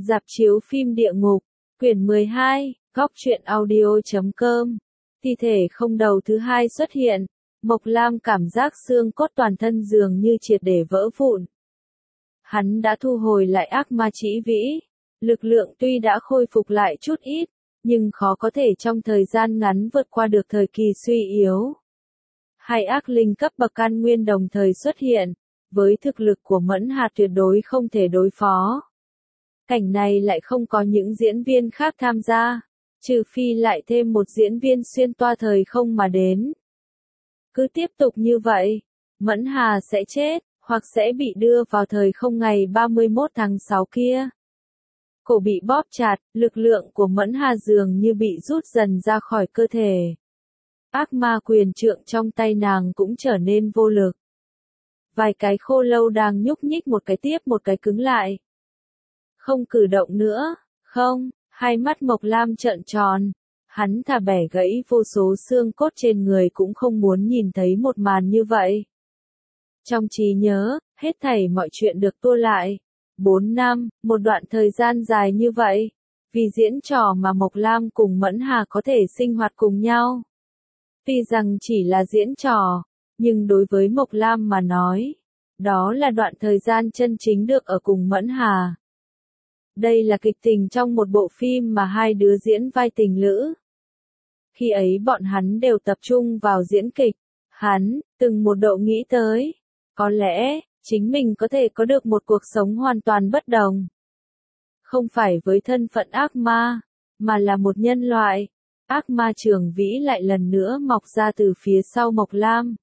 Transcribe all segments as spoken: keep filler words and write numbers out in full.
Rạp chiếu phim địa ngục, quyển mười hai, góc truyện audio.com. Thi thể không đầu thứ hai xuất hiện, Mộc Lam cảm giác xương cốt toàn thân dường như triệt để vỡ vụn. Hắn đã thu hồi lại ác ma chỉ vĩ, lực lượng tuy đã khôi phục lại chút ít, nhưng khó có thể trong thời gian ngắn vượt qua được thời kỳ suy yếu. Hai ác linh cấp bậc can nguyên đồng thời xuất hiện, với thực lực của Mẫn Hà tuyệt đối không thể đối phó. Cảnh này lại không có những diễn viên khác tham gia, trừ phi lại thêm một diễn viên xuyên toa thời không mà đến. Cứ tiếp tục như vậy, Mẫn Hà sẽ chết, hoặc sẽ bị đưa vào thời không ngày ba mươi mốt tháng sáu kia. Cổ bị bóp chặt, lực lượng của Mẫn Hà dường như bị rút dần ra khỏi cơ thể. Ác ma quyền trượng trong tay nàng cũng trở nên vô lực. Vài cái khô lâu đang nhúc nhích một cái tiếp một cái cứng lại. Không cử động nữa, không, hai mắt Mộc Lam trợn tròn. Hắn thà bẻ gãy vô số xương cốt trên người cũng không muốn nhìn thấy một màn như vậy. Trong trí nhớ, hết thảy mọi chuyện được tua lại. Bốn năm, một đoạn thời gian dài như vậy. Vì diễn trò mà Mộc Lam cùng Mẫn Hà có thể sinh hoạt cùng nhau. Tuy rằng chỉ là diễn trò, nhưng đối với Mộc Lam mà nói, đó là đoạn thời gian chân chính được ở cùng Mẫn Hà. Đây là kịch tình trong một bộ phim mà hai đứa diễn vai tình lữ. Khi ấy bọn hắn đều tập trung vào diễn kịch, hắn, từng một độ nghĩ tới, có lẽ, chính mình có thể có được một cuộc sống hoàn toàn bất đồng. Không phải với thân phận ác ma, mà là một nhân loại. Ác ma Trường Vĩ lại lần nữa mọc ra từ phía sau Mộc Lam.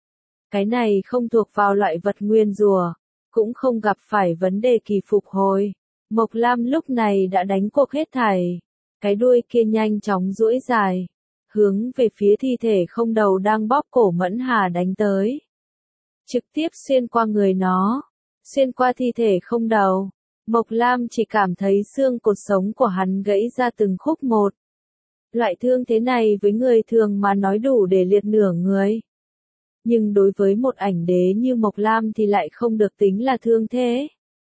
Cái này không thuộc vào loại vật nguyên rùa, cũng không gặp phải vấn đề kỳ phục hồi. Mộc Lam lúc này đã đánh cuộc hết thảy. Cái đuôi kia nhanh chóng duỗi dài, hướng về phía thi thể không đầu đang bóp cổ Mẫn Hà đánh tới. Trực tiếp xuyên qua người nó, xuyên qua thi thể không đầu. Mộc Lam chỉ cảm thấy xương cột sống của hắn gãy ra từng khúc một. Loại thương thế này với người thường mà nói đủ để liệt nửa người. Nhưng đối với một ảnh đế như Mộc Lam thì lại không được tính là thương thế.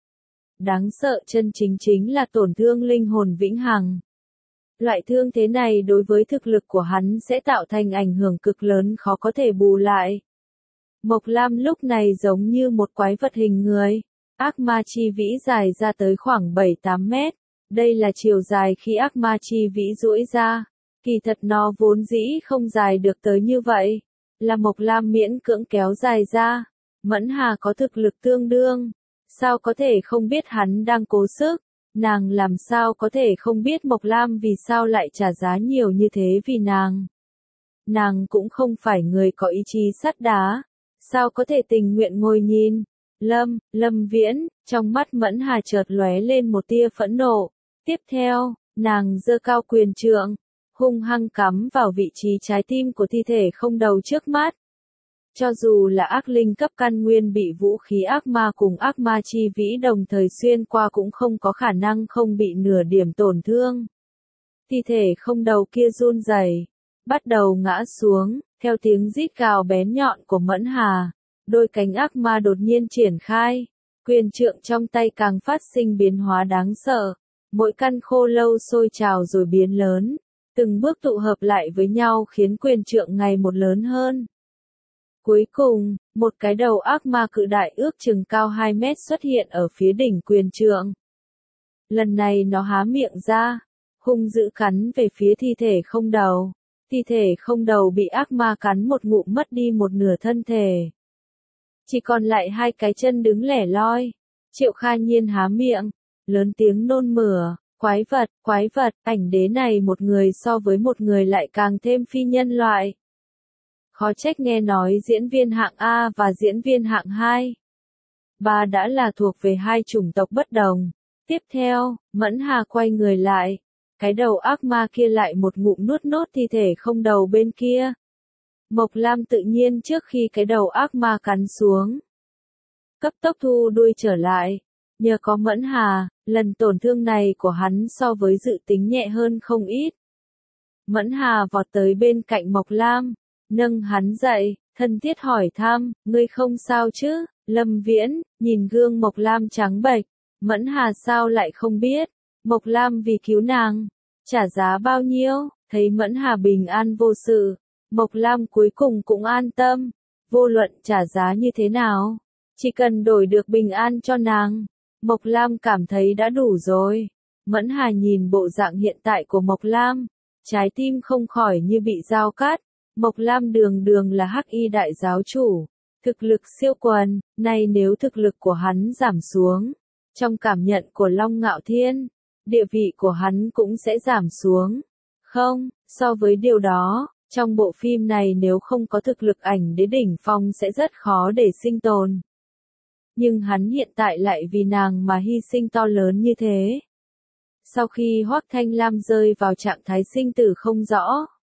Đáng sợ chân chính chính là tổn thương linh hồn vĩnh hằng. Loại thương thế này đối với thực lực của hắn sẽ tạo thành ảnh hưởng cực lớn khó có thể bù lại. Mộc Lam lúc này giống như một quái vật hình người. Ác ma chi vĩ dài ra tới khoảng bảy tám mét. Đây là chiều dài khi ác ma chi vĩ duỗi ra. Kỳ thật nó vốn dĩ không dài được tới như vậy. Là Mộc Lam miễn cưỡng kéo dài ra. Mẫn Hà có thực lực tương đương. Sao có thể không biết hắn đang cố sức? Nàng làm sao có thể không biết Mộc Lam vì sao lại trả giá nhiều như thế vì nàng? Nàng cũng không phải người có ý chí sắt đá. Sao có thể tình nguyện ngồi nhìn? Lâm, Lâm Viễn, trong mắt Mẫn Hà chợt lóe lên một tia phẫn nộ. Tiếp theo, nàng giơ cao quyền trượng, hung hăng cắm vào vị trí trái tim của thi thể không đầu trước mắt. Cho dù là ác linh cấp căn nguyên bị vũ khí ác ma cùng ác ma chi vĩ đồng thời xuyên qua cũng không có khả năng không bị nửa điểm tổn thương. Thi thể không đầu kia run rẩy, bắt đầu ngã xuống, theo tiếng rít gào bén nhọn của Mẫn Hà, đôi cánh ác ma đột nhiên triển khai, quyền trượng trong tay càng phát sinh biến hóa đáng sợ, mỗi căn khô lâu sôi trào rồi biến lớn, từng bước tụ hợp lại với nhau khiến quyền trượng ngày một lớn hơn. Cuối cùng, một cái đầu ác ma cự đại ước chừng cao hai mét xuất hiện ở phía đỉnh quyền trượng. Lần này nó há miệng ra, hung dữ cắn về phía thi thể không đầu. Thi thể không đầu bị ác ma cắn một ngụm mất đi một nửa thân thể. Chỉ còn lại hai cái chân đứng lẻ loi. Triệu Kha Nhiên há miệng, lớn tiếng nôn mửa, quái vật, quái vật, ảnh đế này một người so với một người lại càng thêm phi nhân loại. Khó trách nghe nói diễn viên hạng A và diễn viên hạng hai. Ba đã là thuộc về hai chủng tộc bất đồng. Tiếp theo, Mẫn Hà quay người lại. Cái đầu ác ma kia lại một ngụm nuốt nốt thi thể không đầu bên kia. Mộc Lam tự nhiên trước khi cái đầu ác ma cắn xuống. Cấp tốc thu đuôi trở lại. Nhờ có Mẫn Hà, lần tổn thương này của hắn so với dự tính nhẹ hơn không ít. Mẫn Hà vọt tới bên cạnh Mộc Lam. Nâng hắn dậy, thân thiết hỏi thăm, ngươi không sao chứ? Lâm Viễn, nhìn gương Mộc Lam trắng bệch, Mẫn Hà sao lại không biết, Mộc Lam vì cứu nàng, trả giá bao nhiêu, thấy Mẫn Hà bình an vô sự, Mộc Lam cuối cùng cũng an tâm, vô luận trả giá như thế nào, chỉ cần đổi được bình an cho nàng, Mộc Lam cảm thấy đã đủ rồi. Mẫn Hà nhìn bộ dạng hiện tại của Mộc Lam, trái tim không khỏi như bị dao cắt. Mộc Lam đường đường là Hắc Y đại giáo chủ, thực lực siêu quần, nay nếu thực lực của hắn giảm xuống, trong cảm nhận của Long Ngạo Thiên, địa vị của hắn cũng sẽ giảm xuống. Không, so với điều đó, trong bộ phim này nếu không có thực lực ảnh đế đỉnh phong sẽ rất khó để sinh tồn. Nhưng hắn hiện tại lại vì nàng mà hy sinh to lớn như thế. Sau khi Hoắc Thanh Lam rơi vào trạng thái sinh tử không rõ,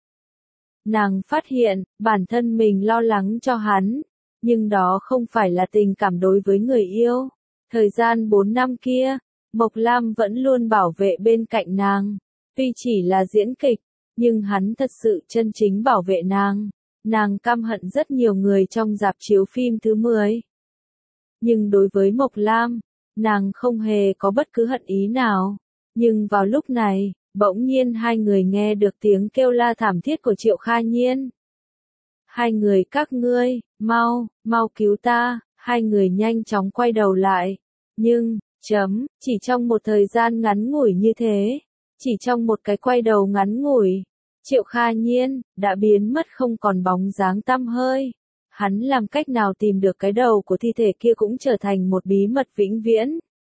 nàng phát hiện, bản thân mình lo lắng cho hắn, nhưng đó không phải là tình cảm đối với người yêu. Thời gian bốn năm kia, Mộc Lam vẫn luôn bảo vệ bên cạnh nàng, tuy chỉ là diễn kịch, nhưng hắn thật sự chân chính bảo vệ nàng. Nàng căm hận rất nhiều người trong rạp chiếu phim thứ mười. Nhưng đối với Mộc Lam, nàng không hề có bất cứ hận ý nào. Nhưng vào lúc này, bỗng nhiên hai người nghe được tiếng kêu la thảm thiết của Triệu Kha Nhiên. Hai người các ngươi, mau, mau cứu ta, hai người nhanh chóng quay đầu lại. Nhưng, chấm, chỉ trong một thời gian ngắn ngủi như thế, chỉ trong một cái quay đầu ngắn ngủi, Triệu Kha Nhiên đã biến mất không còn bóng dáng tăm hơi. Hắn làm cách nào tìm được cái đầu của thi thể kia cũng trở thành một bí mật vĩnh viễn.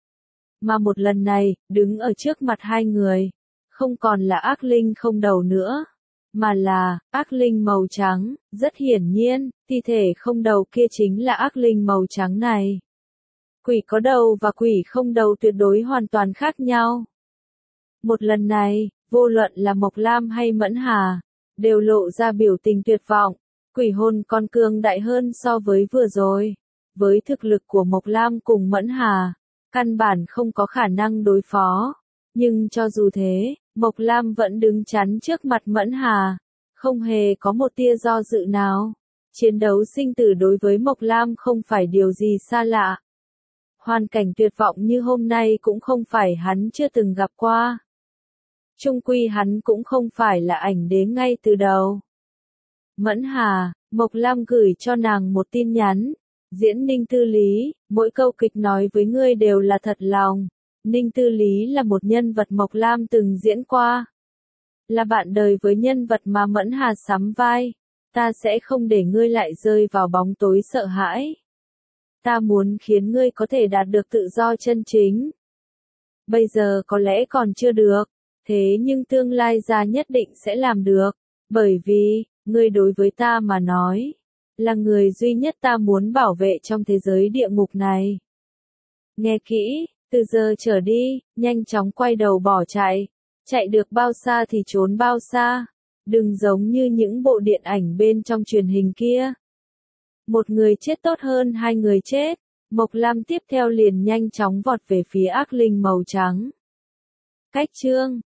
Mà một lần này, đứng ở trước mặt hai người, không còn là ác linh không đầu nữa, mà là ác linh màu trắng. Rất hiển nhiên, thi thể không đầu kia chính là ác linh màu trắng này. Quỷ có đầu và quỷ không đầu tuyệt đối hoàn toàn khác nhau. Một lần này, vô luận là Mộc Lam hay Mẫn Hà, đều lộ ra biểu tình tuyệt vọng. Quỷ hồn còn cường đại hơn so với vừa rồi. Với thực lực của Mộc Lam cùng Mẫn Hà, căn bản không có khả năng đối phó. Nhưng cho dù thế, Mộc Lam vẫn đứng chắn trước mặt Mẫn Hà, không hề có một tia do dự nào. Chiến đấu sinh tử đối với Mộc Lam không phải điều gì xa lạ. Hoàn cảnh tuyệt vọng như hôm nay cũng không phải hắn chưa từng gặp qua. Chung quy hắn cũng không phải là ảnh đế ngay từ đầu. Mẫn Hà, Mộc Lam gửi cho nàng một tin nhắn. Diễn Ninh Tư Lý, mỗi câu kịch nói với ngươi đều là thật lòng. Ninh Tư Lý là một nhân vật Mộc Lam từng diễn qua. Là bạn đời với nhân vật mà Mẫn Hà sắm vai. Ta sẽ không để ngươi lại rơi vào bóng tối sợ hãi. Ta muốn khiến ngươi có thể đạt được tự do chân chính. Bây giờ có lẽ còn chưa được, thế nhưng tương lai ra nhất định sẽ làm được. Bởi vì, ngươi đối với ta mà nói, là người duy nhất ta muốn bảo vệ trong thế giới địa ngục này. Nghe kỹ, từ giờ trở đi, nhanh chóng quay đầu bỏ chạy. Chạy được bao xa thì trốn bao xa. Đừng giống như những bộ điện ảnh bên trong truyền hình kia. Một người chết tốt hơn hai người chết. Mộc Lam tiếp theo liền nhanh chóng vọt về phía ác linh màu trắng. Cách chương